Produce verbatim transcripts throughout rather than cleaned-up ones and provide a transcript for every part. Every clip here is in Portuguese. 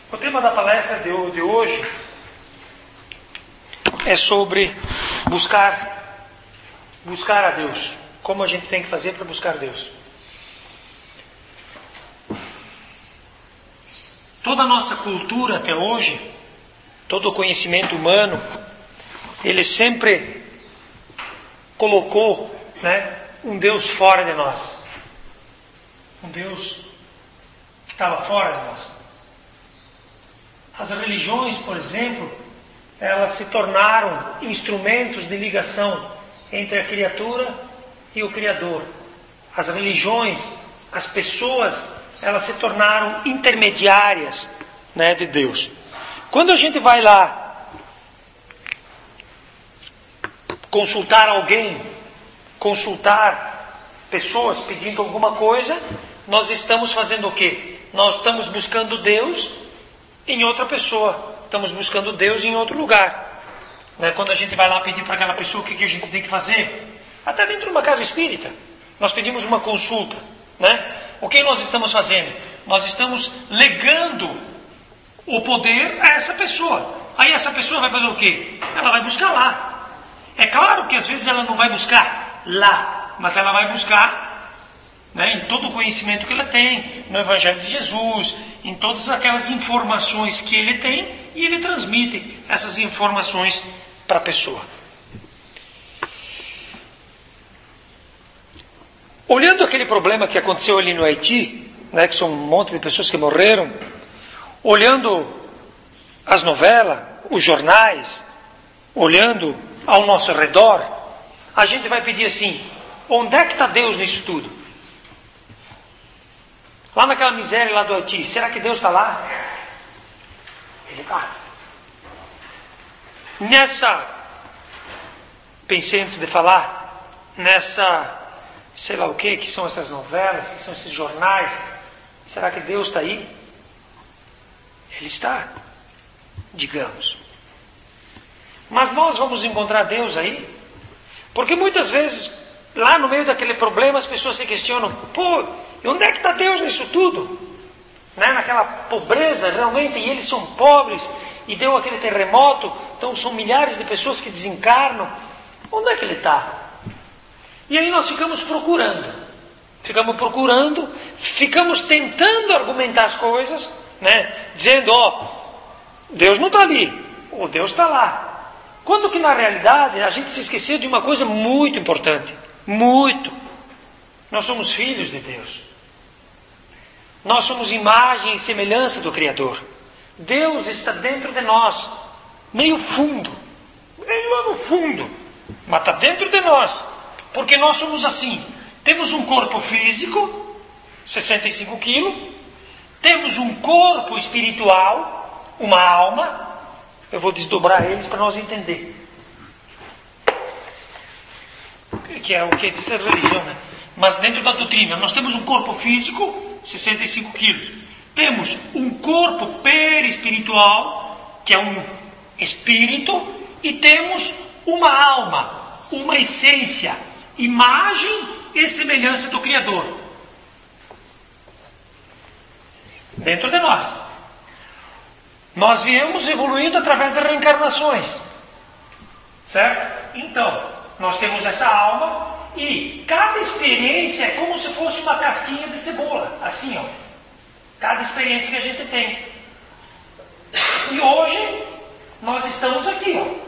O tema da palestra de hoje é sobre buscar, buscar a Deus. Como a gente tem que fazer para buscar Deus. Toda a nossa cultura até hoje, todo o conhecimento humano, ele sempre colocou, né, um Deus fora de nós. Um Deus que estava fora de nós. As religiões, por exemplo, elas se tornaram instrumentos de ligação entre a criatura e o Criador. As religiões, as pessoas, elas se tornaram intermediárias, né, de Deus. Quando a gente vai lá consultar alguém, consultar pessoas pedindo alguma coisa, nós estamos fazendo o quê? Nós estamos buscando Deus em outra pessoa. Estamos buscando Deus em outro lugar. Né? Quando a gente vai lá pedir para aquela pessoa o que, que a gente tem que fazer, até dentro de uma casa espírita, nós pedimos uma consulta. Né? O que nós estamos fazendo? Nós estamos legando o poder a essa pessoa. Aí essa pessoa vai fazer o quê? Ela vai buscar lá. É claro que às vezes ela não vai buscar lá, mas ela vai buscar, né, em todo o conhecimento que ela tem, no Evangelho de Jesus, em todas aquelas informações que ele tem, e ele transmite essas informações para a pessoa. Olhando aquele problema que aconteceu ali no Haiti, né, que são um monte de pessoas que morreram, olhando as novelas, os jornais, olhando ao nosso redor, a gente vai pedir assim: onde é que está Deus nisso tudo? Lá naquela miséria lá do Haiti, será que Deus está lá? Ele está. Nessa, pensei antes de falar, nessa, sei lá o que, que são essas novelas, que são esses jornais, será que Deus está aí? Ele está, digamos. Mas nós vamos encontrar Deus aí? Porque muitas vezes, lá no meio daquele problema, as pessoas se questionam: pô, e onde é que está Deus nisso tudo? Né? Naquela pobreza, realmente, e eles são pobres, e deu aquele terremoto, então são milhares de pessoas que desencarnam. Onde é que Ele está? E aí nós ficamos procurando, ficamos procurando, ficamos tentando argumentar as coisas, né? Dizendo: ó, Deus não está ali, o Deus está lá. Quando que na realidade a gente se esqueceu de uma coisa muito importante, muito. Nós somos filhos de Deus. Nós somos imagem e semelhança do Criador. Deus está dentro de nós, meio fundo, meio lá no fundo, mas está dentro de nós, porque nós somos assim. Temos um corpo físico, sessenta e cinco quilos, temos um corpo espiritual, uma alma. Eu vou desdobrar eles para nós entender. Que é o que diz a religião, né? Mas dentro da doutrina, nós temos um corpo físico, sessenta e cinco quilos. Temos um corpo perispiritual, que é um espírito, e temos uma alma, uma essência, imagem e semelhança do Criador. Dentro de nós. Nós viemos evoluindo através das reencarnações. Certo? Então, nós temos essa alma e cada experiência é como se fosse uma casquinha de cebola. Assim, ó. Cada experiência que a gente tem. E hoje, nós estamos aqui, ó.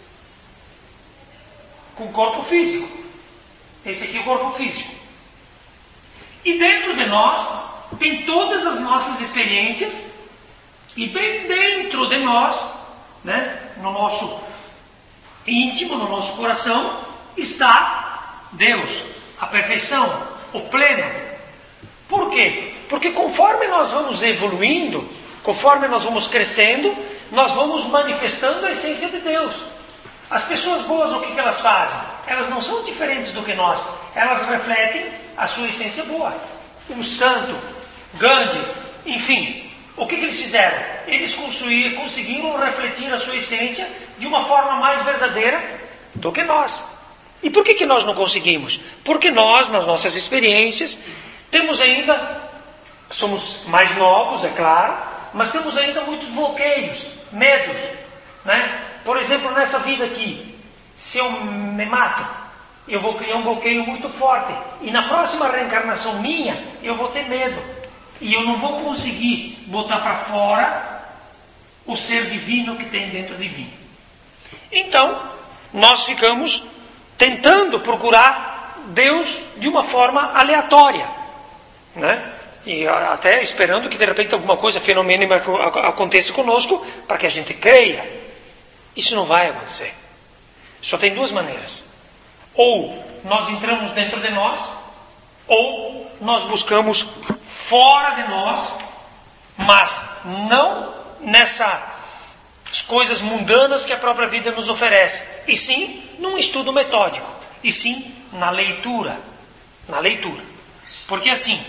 Com o corpo físico. Esse aqui é o corpo físico. E dentro de nós, tem todas as nossas experiências. E bem dentro de nós, né, no nosso íntimo, no nosso coração, está Deus, a perfeição, o pleno. Por quê? Porque conforme nós vamos evoluindo, conforme nós vamos crescendo, nós vamos manifestando a essência de Deus. As pessoas boas, o que, que elas fazem? Elas não são diferentes do que nós. Elas refletem a sua essência boa. Um santo, Gandhi, enfim... O que, que eles fizeram? Eles conseguiram refletir a sua essência de uma forma mais verdadeira do que nós. E por que, que nós não conseguimos? Porque nós, nas nossas experiências, temos ainda, somos mais novos, é claro, mas temos ainda muitos bloqueios, medos, né? Por exemplo, nessa vida aqui, se eu me mato, eu vou criar um bloqueio muito forte. E na próxima reencarnação minha, eu vou ter medo. E eu não vou conseguir botar para fora o ser divino que tem dentro de mim. Então, nós ficamos tentando procurar Deus de uma forma aleatória, né? E até esperando que de repente alguma coisa fenomenal aconteça conosco para que a gente creia. Isso não vai acontecer. Só tem duas maneiras. Ou nós entramos dentro de nós, ou nós buscamos fora de nós, mas não nessas coisas mundanas que a própria vida nos oferece, e sim num estudo metódico, e sim na leitura. Na leitura. Porque assim,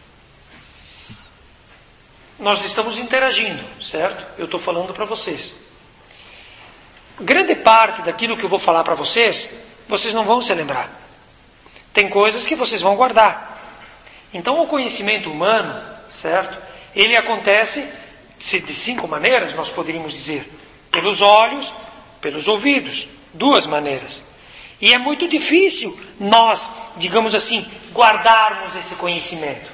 nós estamos interagindo, certo? Eu estou falando para vocês. Grande parte daquilo que eu vou falar para vocês, vocês não vão se lembrar. Tem coisas que vocês vão guardar. Então o conhecimento humano, certo? Ele acontece de cinco maneiras, nós poderíamos dizer. Pelos olhos, pelos ouvidos. Duas maneiras. E é muito difícil nós, digamos assim, guardarmos esse conhecimento.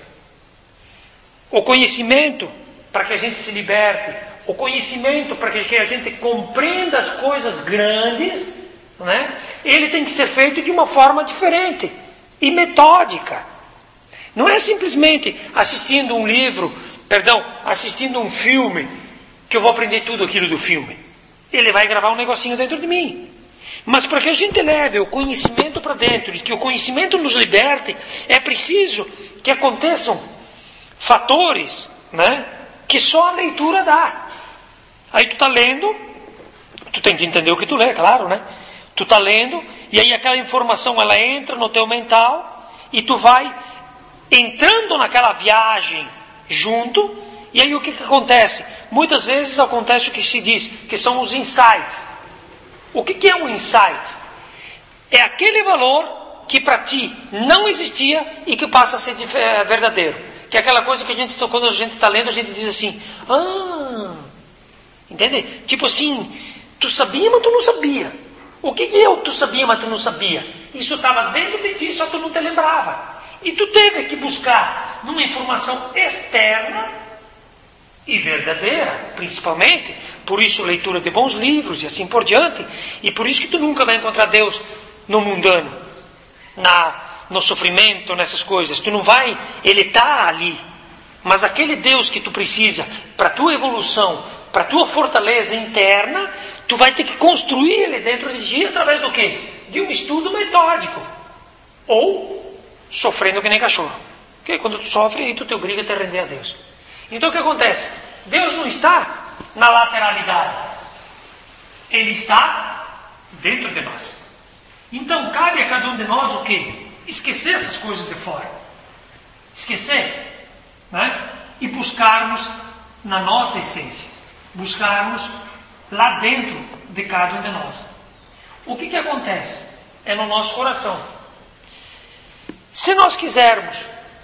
O conhecimento para que a gente se liberte, o conhecimento para que a gente compreenda as coisas grandes, né? Ele tem que ser feito de uma forma diferente e metódica. Não é simplesmente assistindo um livro, perdão, assistindo um filme, que eu vou aprender tudo aquilo do filme. Ele vai gravar um negocinho dentro de mim. Mas para que a gente leve o conhecimento para dentro e que o conhecimento nos liberte, é preciso que aconteçam fatores, né, que só a leitura dá. Aí tu está lendo, tu tem que entender o que tu lê, claro, né? Tu está lendo, e aí aquela informação ela entra no teu mental, e tu vai entrando naquela viagem junto, e aí o que, que acontece? Muitas vezes acontece o que se diz, que são os insights. O que, que é um insight? É aquele valor que para ti não existia e que passa a ser verdadeiro. Que é aquela coisa que a gente, quando a gente está lendo, a gente diz assim, ah, entende? Tipo assim, tu sabia, mas tu não sabia. O que que é o tu sabia, mas tu não sabia? Isso estava dentro de ti, só tu não te lembrava. E tu teve que buscar numa informação externa e verdadeira, principalmente. Por isso, leitura de bons livros e assim por diante. E por isso que tu nunca vai encontrar Deus no mundano, na... no sofrimento, nessas coisas. Tu não vai, ele está ali. Mas aquele Deus que tu precisa para a tua evolução, para a tua fortaleza interna, tu vai ter que construir ele dentro de ti através do quê? De um estudo metódico. Ou sofrendo que nem cachorro. Porque quando tu sofre, aí tu te obriga a te render a Deus. Então o que acontece? Deus não está na lateralidade. Ele está dentro de nós. Então cabe a cada um de nós o quê? Esquecer essas coisas de fora. Esquecer, né? E buscarmos na nossa essência. Buscarmos lá dentro de cada um de nós. O que que acontece? É no nosso coração. Se nós quisermos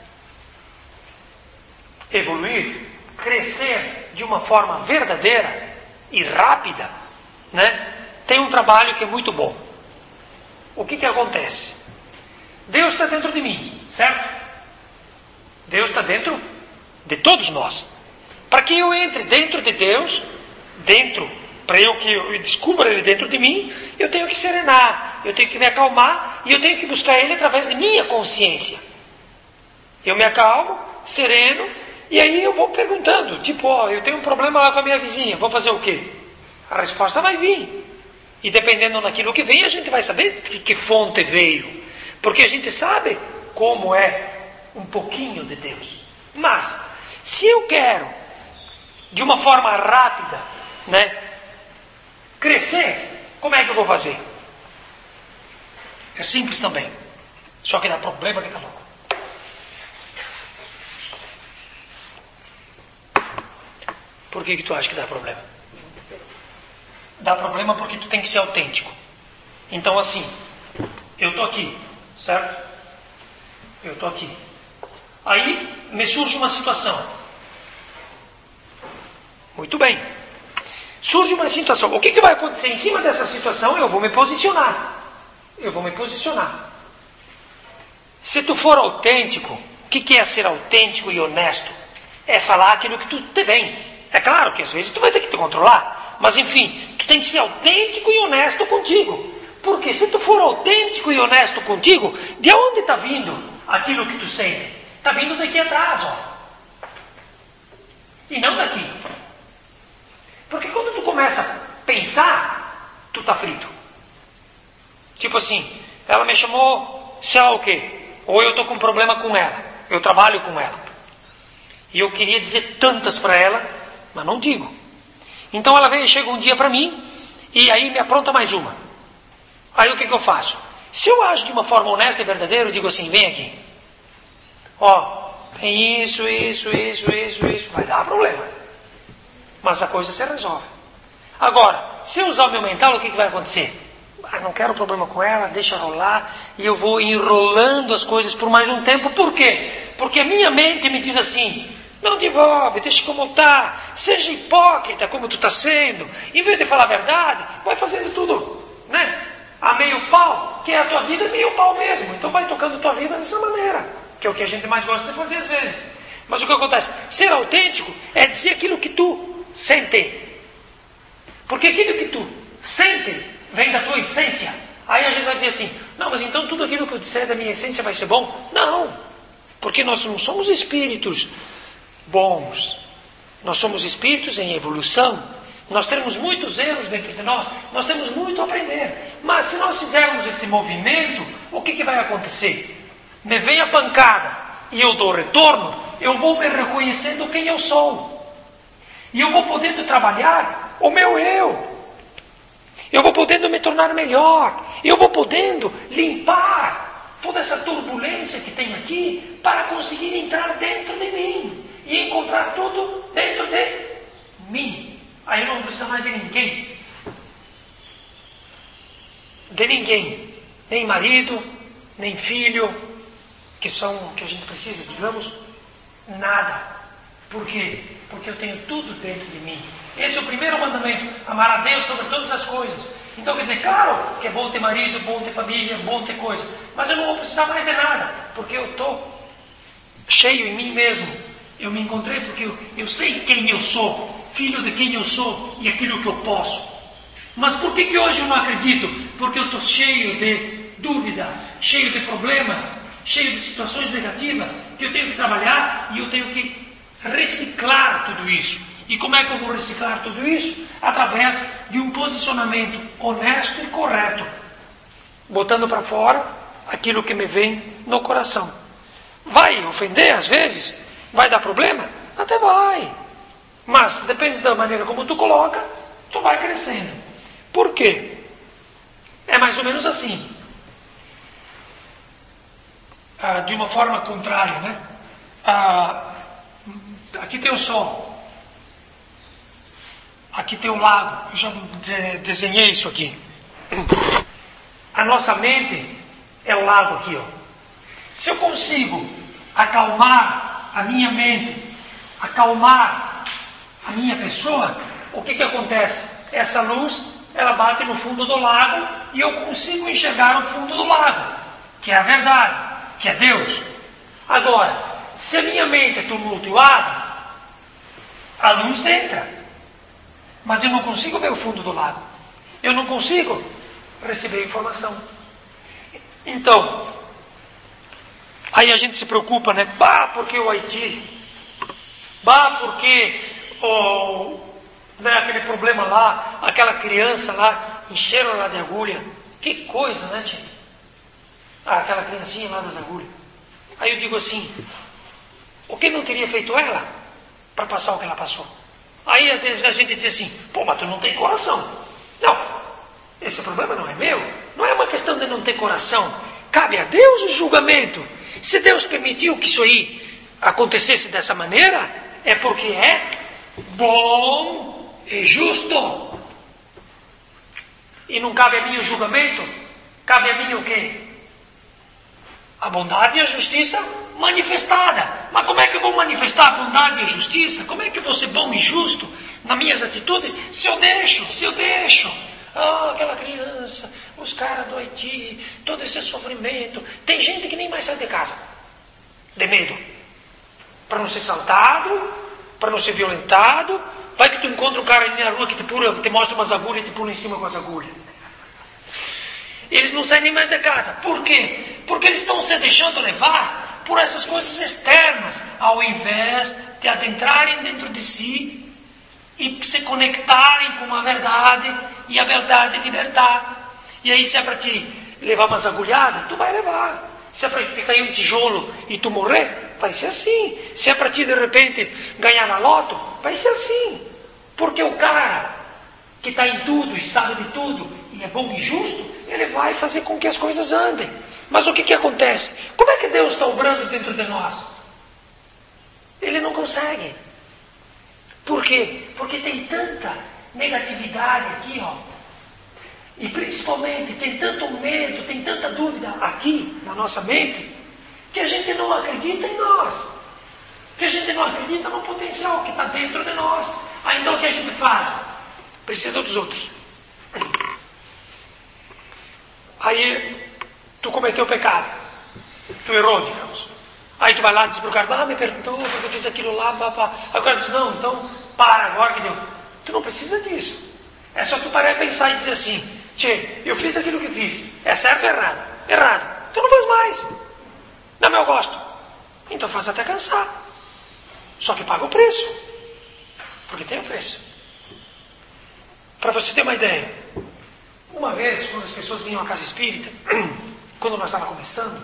evoluir, crescer de uma forma verdadeira e rápida, né? Tem um trabalho que é muito bom. O que que acontece? Deus está dentro de mim, certo? Deus está dentro de todos nós. Para que eu entre dentro de Deus, dentro, para eu que eu descubra Ele dentro de mim, eu tenho que serenar, eu tenho que me acalmar e eu tenho que buscar Ele através de minha consciência. Eu me acalmo, sereno, e aí eu vou perguntando, tipo, ó, eu tenho um problema lá com a minha vizinha, vou fazer o quê? A resposta vai vir. E dependendo daquilo que vem, a gente vai saber de que fonte veio. Porque a gente sabe como é um pouquinho de Deus. Mas, se eu quero, de uma forma rápida, né, crescer, como é que eu vou fazer? É simples também. Só que dá problema que tá louco. Por que que tu acha que dá problema? Dá problema porque tu tem que ser autêntico. Então assim, eu tô aqui, certo? Eu tô aqui. Aí me surge uma situação. Muito bem. Surge uma situação. O que, que vai acontecer? Em cima dessa situação eu vou me posicionar. Eu vou me posicionar. Se tu for autêntico, o que, que é ser autêntico e honesto? É falar aquilo que tu te vem. É claro que às vezes tu vai ter que te controlar. Mas enfim, tu tem que ser autêntico e honesto contigo. Porque se tu for autêntico e honesto contigo, de onde está vindo aquilo que tu sente? Está vindo daqui atrás, ó. E não daqui. Porque quando tu começa a pensar, tu tá frito. Tipo assim, ela me chamou, sei lá o quê. Ou eu tô com um problema com ela. Eu trabalho com ela. E eu queria dizer tantas para ela, mas não digo. Então ela veio, chega um dia para mim, e aí me apronta mais uma. Aí o que, que eu faço? Se eu ajo de uma forma honesta e verdadeira, eu digo assim, vem aqui. Ó, tem isso, isso, isso, isso, isso. Vai dar problema. Mas a coisa se resolve. Agora, se eu usar o meu mental, o que, que vai acontecer? Ah, não quero problema com ela, deixa rolar. E eu vou enrolando as coisas por mais um tempo. Por quê? Porque a minha mente me diz assim, não devolve, deixa como está. Seja hipócrita como tu está sendo. Em vez de falar a verdade, vai fazendo tudo, né? A meio pau, que é a tua vida, é meio pau mesmo. Então vai tocando a tua vida dessa maneira. Que é o que a gente mais gosta de fazer às vezes. Mas o que acontece? Ser autêntico é dizer aquilo que tu sente. Porque aquilo que tu sente vem da tua essência. Aí a gente vai dizer assim, não, mas então tudo aquilo que eu disser da minha essência vai ser bom? Não. Porque nós não somos espíritos bons. Nós somos espíritos em evolução. Nós temos muitos erros dentro de nós. Nós temos muito a aprender. Mas se nós fizermos esse movimento, o que, que vai acontecer? Me vem a pancada e eu dou retorno, eu vou me reconhecendo quem eu sou. E eu vou podendo trabalhar o meu eu. Eu vou podendo me tornar melhor. Eu vou podendo limpar toda essa turbulência que tem aqui para conseguir entrar dentro de mim e encontrar tudo dentro de mim. Aí eu não preciso mais de ninguém. De ninguém. Nem marido, nem filho, que são o que a gente precisa, digamos, nada. Por quê? Porque eu tenho tudo dentro de mim. Esse é o primeiro mandamento, amar a Deus sobre todas as coisas. Então quer dizer, claro que é bom ter marido, bom ter família, bom ter coisa, mas eu não vou precisar mais de nada, porque eu estou cheio em mim mesmo. Eu me encontrei porque eu, eu sei quem eu sou, filho de quem eu sou e aquilo que eu posso. Mas por que, que hoje eu não acredito? Porque eu estou cheio de dúvida, cheio de problemas, cheio de situações negativas, que eu tenho que trabalhar e eu tenho que reciclar tudo isso. E como é que eu vou reciclar tudo isso? Através de um posicionamento honesto e correto, botando para fora aquilo que me vem no coração. Vai ofender às vezes? Vai dar problema? Até vai. Mas depende da maneira como tu coloca, tu vai crescendo. Por quê? É mais ou menos assim. Ah, de uma forma contrária, né? Ah, aqui tem o sol. Aqui tem o lago. Eu já de- desenhei isso aqui. A nossa mente é o lago aqui, ó. Se eu consigo acalmar a minha mente, acalmar a minha pessoa, o que que acontece? Essa luz, ela bate no fundo do lago e eu consigo enxergar o fundo do lago, que é a verdade, que é Deus. Agora, se a minha mente é tumultuada, a luz entra, mas eu não consigo ver o fundo do lago. Eu não consigo receber informação. Então, aí a gente se preocupa, né? Bah, porque o Haiti? Bah, porque o, né, aquele problema lá, aquela criança lá, encheram lá de agulha. Que coisa, né, tia? Ah, aquela criancinha lá das agulhas. Aí eu digo assim, o que não teria feito ela para passar o que ela passou? Aí às vezes a gente diz assim, pô, mas tu não tem coração. Não, esse problema não é meu. Não é uma questão de não ter coração. Cabe a Deus o julgamento. Se Deus permitiu que isso aí acontecesse dessa maneira, é porque é bom e justo. E não cabe a mim o julgamento, cabe a mim o quê? A bondade e a justiça manifestada. Mas como é que eu vou manifestar a bondade e a justiça? Como é que eu vou ser bom e justo nas minhas atitudes, se eu deixo, se eu deixo, ah, aquela criança, os caras do Haiti, todo esse sofrimento. Tem gente que nem mais sai de casa, de medo, para não ser assaltado, para não ser violentado. Vai que tu encontra um cara ali na rua que te, pula, te mostra umas agulhas e te pula em cima com as agulhas. Eles não saem nem mais de casa. Por quê? Porque eles estão se deixando levar por essas coisas externas, ao invés de adentrarem dentro de si e se conectarem com a verdade, e a verdade libertar. E aí, se é para te levar umas agulhadas, tu vai levar. Se é para te cair um tijolo e tu morrer, vai ser assim. Se é para ti, de repente, ganhar na loto, vai ser assim. Porque o cara que está em tudo e sabe de tudo e é bom e justo, ele vai fazer com que as coisas andem. Mas o que, que acontece? Como é que Deus está obrando dentro de nós? Ele não consegue. Por quê? Porque tem tanta negatividade aqui, ó. E principalmente tem tanto medo, tem tanta dúvida aqui na nossa mente, que a gente não acredita em nós. Que a gente não acredita no potencial que está dentro de nós. Aí então o que a gente faz? Precisa dos outros. Aí tu cometeu pecado. Tu errou, digamos. Aí tu vai lá e diz para o cara, ah, me perdoa porque eu fiz aquilo lá, papá. Aí o cara diz, não, então para agora que deu. Tu não precisa disso. É só tu parar e pensar e dizer assim, tchê, eu fiz aquilo que fiz. É certo ou errado? Errado. Tu não faz mais. Não, mas eu gosto. Então faz até cansar. Só que paga o preço. Porque tem o preço. Para você ter uma ideia, uma vez, quando as pessoas vinham à casa espírita, quando nós estávamos começando,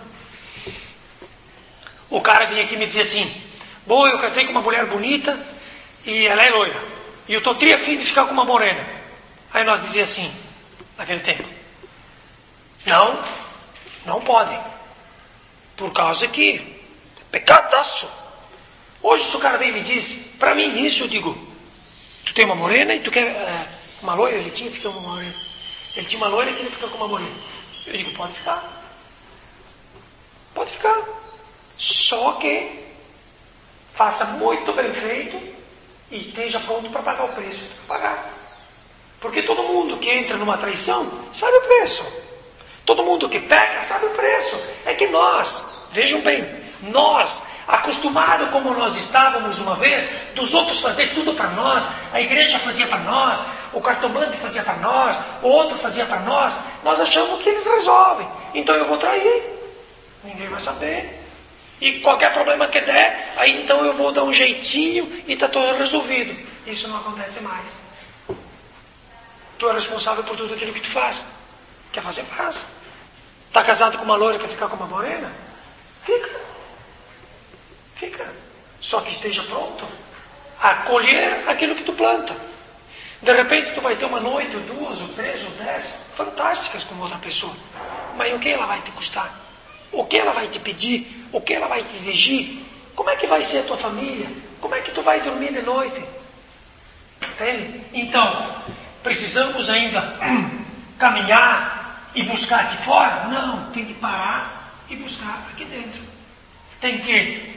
o cara vinha aqui e me dizia assim, boa, eu casei com uma mulher bonita e ela é loira. E eu estou tri afim de ficar com uma morena. Aí nós dizia assim, naquele tempo, não, não podem. Por causa que, pecadaço. Hoje se o cara vem e me diz, para mim isso, eu digo, tu tem uma morena e tu quer é, uma loira? Ele tinha, fica uma morena. Ele tinha uma loira e queria ficar com uma morena. Eu digo, pode ficar. Pode ficar. Só que faça muito bem feito e esteja pronto para pagar o preço que tu pagar. Porque todo mundo que entra numa traição sabe o preço. Todo mundo que peca sabe o preço. É que nós, vejam bem, nós, acostumado como nós estávamos uma vez, dos outros fazer tudo para nós, a igreja fazia para nós, o cartomante fazia para nós, o outro fazia para nós, nós achamos que eles resolvem. Então eu vou trair, ninguém vai saber. E qualquer problema que der, aí então eu vou dar um jeitinho e está tudo resolvido. Isso não acontece mais. Tu é responsável por tudo aquilo que tu faz. Quer fazer, faz. Está casado com uma loira, quer ficar com uma morena? Fica. Fica. Só que esteja pronto a colher aquilo que tu planta. De repente tu vai ter uma noite, ou duas, ou três, ou dez, fantásticas com outra pessoa. Mas o que ela vai te custar? O que ela vai te pedir? O que ela vai te exigir? Como é que vai ser a tua família? Como é que tu vai dormir de noite? Entende? Então, precisamos ainda caminhar e buscar aqui fora? Não, tem que parar e buscar aqui dentro. Tem que,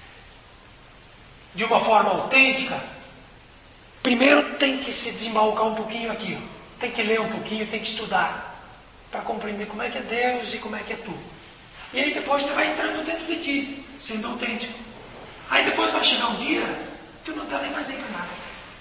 de uma forma autêntica, primeiro tem que se desembalcar um pouquinho aqui. Tem que ler um pouquinho, tem que estudar, para compreender como é que é Deus e como é que é tu. E aí depois tu vai entrando dentro de ti, sendo autêntico. Aí depois vai chegar um dia, tu não está nem mais aí para nada.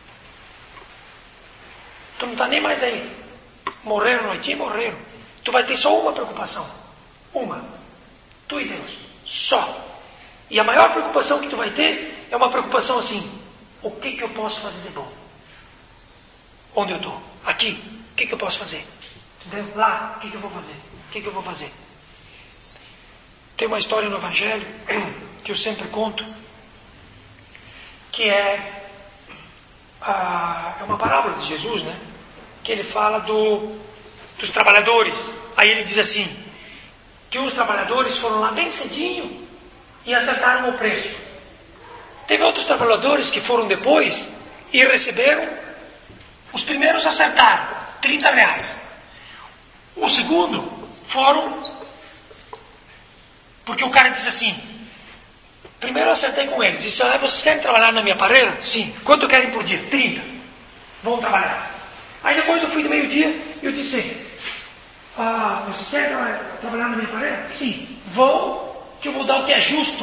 Tu não está nem mais aí. Morreram no Haiti, morreram. Tu vai ter só uma preocupação. Uma. Tu e Deus. Só. E a maior preocupação que tu vai ter é uma preocupação assim. O que que eu posso fazer de bom? Onde eu estou? Aqui. O que que eu posso fazer? Entendeu? Lá. O que que eu vou fazer? O que que eu vou fazer? Tem uma história no Evangelho que eu sempre conto, que é, a, é uma parábola de Jesus, né? Que ele fala do, dos trabalhadores. Aí ele diz assim, que os trabalhadores foram lá bem cedinho e acertaram o preço. Teve outros trabalhadores que foram depois e receberam, os primeiros acertaram, trinta reais. O segundo foram, porque o cara diz assim, primeiro eu acertei com eles, disse, ah, vocês querem trabalhar na minha parede? Sim. Quanto querem por dia? trinta. vão trabalhar. Aí depois eu fui do meio-dia e eu disse, ah, vocês querem tra- trabalhar na minha parede? Sim, vão, que eu vou dar o que é justo.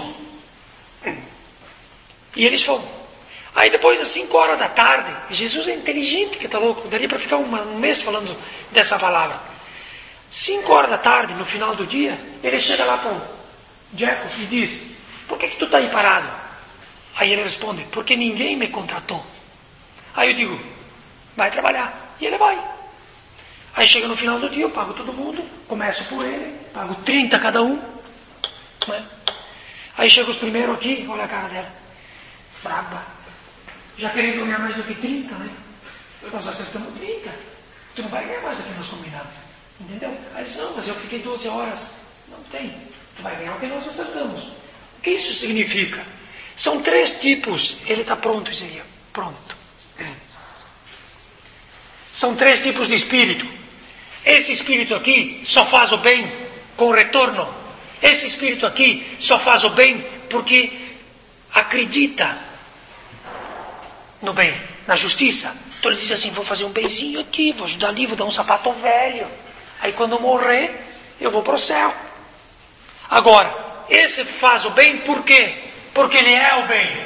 E eles foram. Aí depois, às cinco horas da tarde, Jesus é inteligente, que tá louco, daria para ficar uma, um mês falando dessa palavra. cinco horas da tarde, no final do dia, ele chega lá para o Jacob e diz, por que que tu está aí parado? Aí ele responde, porque ninguém me contratou. Aí eu digo, vai trabalhar. E ele vai. Aí chega no final do dia, eu pago todo mundo, começo por ele, pago trinta cada um. Né? Aí chega os primeiros aqui, olha a cara dela, braba. Já querendo ganhar mais do que trinta, né? Nós acertamos trinta. Tu não vai ganhar mais do que nós combinamos. Entendeu? Aí ele disse, não, mas eu fiquei doze horas. Não tem. Tu vai ganhar o que nós acertamos. O que isso significa? São três tipos. Ele está pronto, Isaías. Pronto. São três tipos de espírito. Esse espírito aqui só faz o bem com retorno. Esse espírito aqui só faz o bem porque acredita no bem, na justiça. Então ele diz assim, vou fazer um benzinho aqui, vou ajudar ali, vou dar um sapato velho. Aí quando eu morrer, eu vou para o céu. Agora, esse faz o bem por quê? Porque ele é o bem.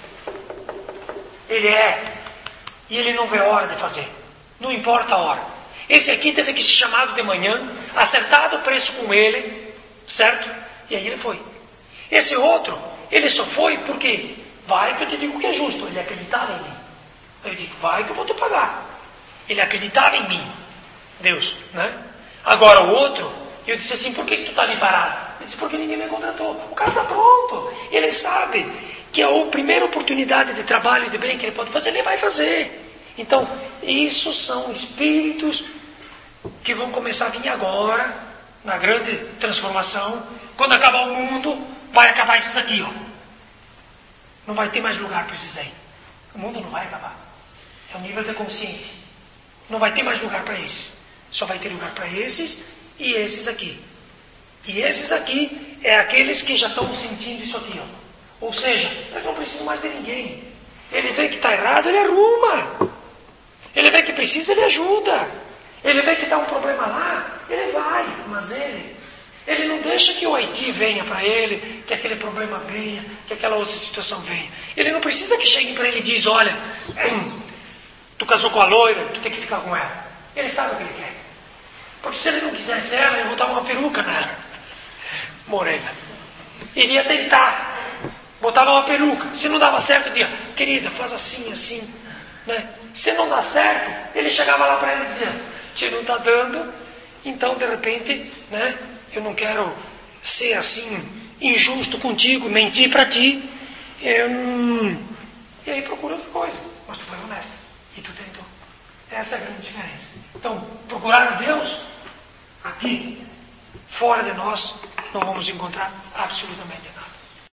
Ele é. E ele não vê hora de fazer. Não importa a hora. Esse aqui teve que ser chamado de manhã, acertado o preço com ele, certo? E aí ele foi. Esse outro, ele só foi porque vai que eu te digo que é justo. Ele acreditava em mim. Aí eu digo, vai que eu vou te pagar. Ele acreditava em mim. Deus, né? Agora o outro, eu disse assim, por que, que tu está ali parado? Ele disse, porque ninguém me contratou. O cara está pronto. Ele sabe que a primeira oportunidade de trabalho e de bem que ele pode fazer, ele vai fazer. Então, isso são espíritos que vão começar a vir agora, na grande transformação. Quando acabar o mundo, vai acabar esses aqui, ó. Não vai ter mais lugar para esses aí. O mundo não vai acabar. É o nível da consciência. Não vai ter mais lugar para esses. Só vai ter lugar para esses e esses aqui. E esses aqui é aqueles que já estão sentindo isso aqui, ó. Ou seja, eles não precisam mais de ninguém. Ele vê que está errado, ele arruma. Ele vê que precisa, ele ajuda. Ele vê que está um problema lá, ele vai. Mas ele, ele não deixa que o Haiti venha para ele, que aquele problema venha, que aquela outra situação venha. Ele não precisa que cheguem para ele e diz, olha, hum, tu casou com a loira, tu tem que ficar com ela. Ele sabe o que ele quer. Porque se ele não quisesse ela, ele botava uma peruca nela. Morena. Ele ia tentar. Botava uma peruca. Se não dava certo, dizia, querida, faz assim, assim. Né? Se não dá certo, ele chegava lá para ela e dizia, tia, não está dando, então de repente, né, eu não quero ser assim, injusto contigo, mentir para ti. Eu não... E aí procura outra coisa. Mas tu foi honesto. E tu tentou. Essa é a grande diferença. Então, procurar a Deus, aqui, fora de nós, não vamos encontrar absolutamente nada.